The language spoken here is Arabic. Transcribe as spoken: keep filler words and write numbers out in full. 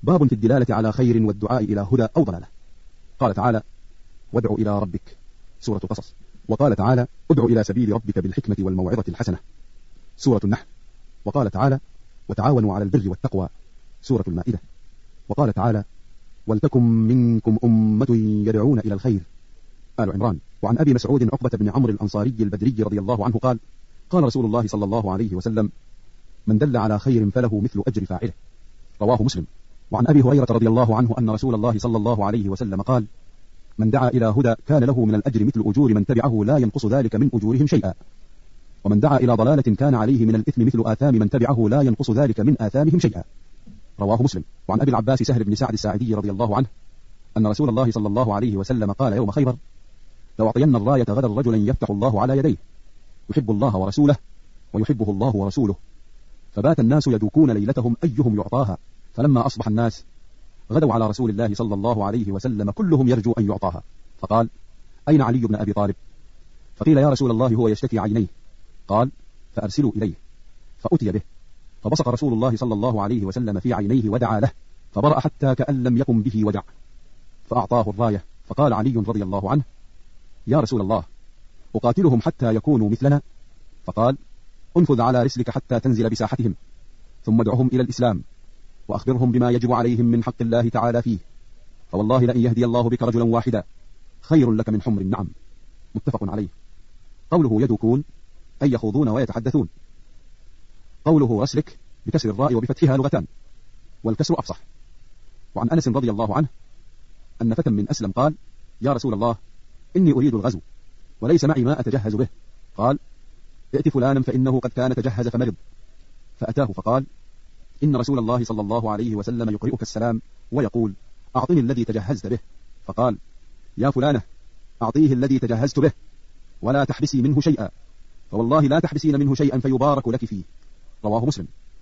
باب في الدلالة على خير والدعاء إلى هدى أو ضلالة. قال تعالى: وادع إلى ربك، سورة القصص. وقال تعالى: ادع إلى سبيل ربك بالحكمة والموعظة الحسنة، سورة النحل. وقال تعالى: وتعاونوا على البر والتقوى، سورة المائدة. وقال تعالى: ولتكن منكم أمة يدعون إلى الخير، آل عمران. وعن أبي مسعود عقبة بن عمرو الأنصاري البدري رضي الله عنه قال: قال رسول الله صلى الله عليه وسلم: من دل على خير فله مثل أجر فاعله، رواه مسلم. وعن أبي هريرة رضي الله عنه أن رسول الله صلى الله عليه وسلم قال: من دعا إلى هدى كان له من الأجر مثل أجور من تبعه لا ينقص ذلك من أجورهم شيئا، ومن دعا إلى ضلالة كان عليه من الإثم مثل آثام من تبعه لا ينقص ذلك من آثامهم شيئا، رواه مسلم. وعن أبي العباس سهل بن سعد الساعدي رضي الله عنه أن رسول الله صلى الله عليه وسلم قال يوم خيبر: لأعطين الراية غدا رجلا يفتح الله على يديه، يحب الله ورسوله ويحبه الله ورسوله. فبات الناس يدوكون ليلتهم أيهم يعطاها، فلما أصبح الناس غدوا على رسول الله صلى الله عليه وسلم كلهم يرجو أن يعطاها، فقال: أين علي بن أبي طالب؟ فقيل: يا رسول الله هو يشتكي عينيه. قال: فأرسلوا إليه. فأتي به، فبصق رسول الله صلى الله عليه وسلم في عينيه ودعا له، فبرأ حتى كأن لم يقم به وجع، فأعطاه الراية. فقال علي رضي الله عنه: يا رسول الله، أقاتلهم حتى يكونوا مثلنا؟ فقال: انفذ على رسلك حتى تنزل بساحتهم، ثم ادعهم إلى الإسلام، وأخبرهم بما يجب عليهم من حق الله تعالى فيه، فوالله لأن يهدي الله بك رجلا واحدا خير لك من حمر النعم، متفق عليه. قوله يدوكون أي يخوضون ويتحدثون. قوله رسلك بكسر الراء وبفتحها لغتان، والكسر أفصح. وعن أنس رضي الله عنه أن فتى من أسلم قال: يا رسول الله، إني أريد الغزو وليس معي ما أتجهز به. قال: ائت فلانا فإنه قد كان تجهز فمرض. فأتاه فقال: إن رسول الله صلى الله عليه وسلم يقرئك السلام ويقول: أعطني الذي تجهزت به. فقال: يا فلانة، أعطيه الذي تجهزت به ولا تحبسي منه شيئا، فوالله لا تحبسين منه شيئا فيبارك لك فيه، رواه مسلم.